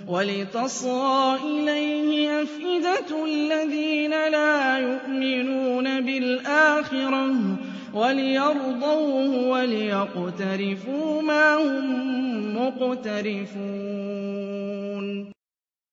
وَلِتَصْغَىٰ إِلَيْهِ أَفْئِدَةُ الَّذِينَ لَا يُؤْمِنُونَ بِالْآخِرَةِ وَلِيَرْضَوْهُ وَلِيَقْتَرِفُوا مَا هُم مُّقْتَرِفُونَ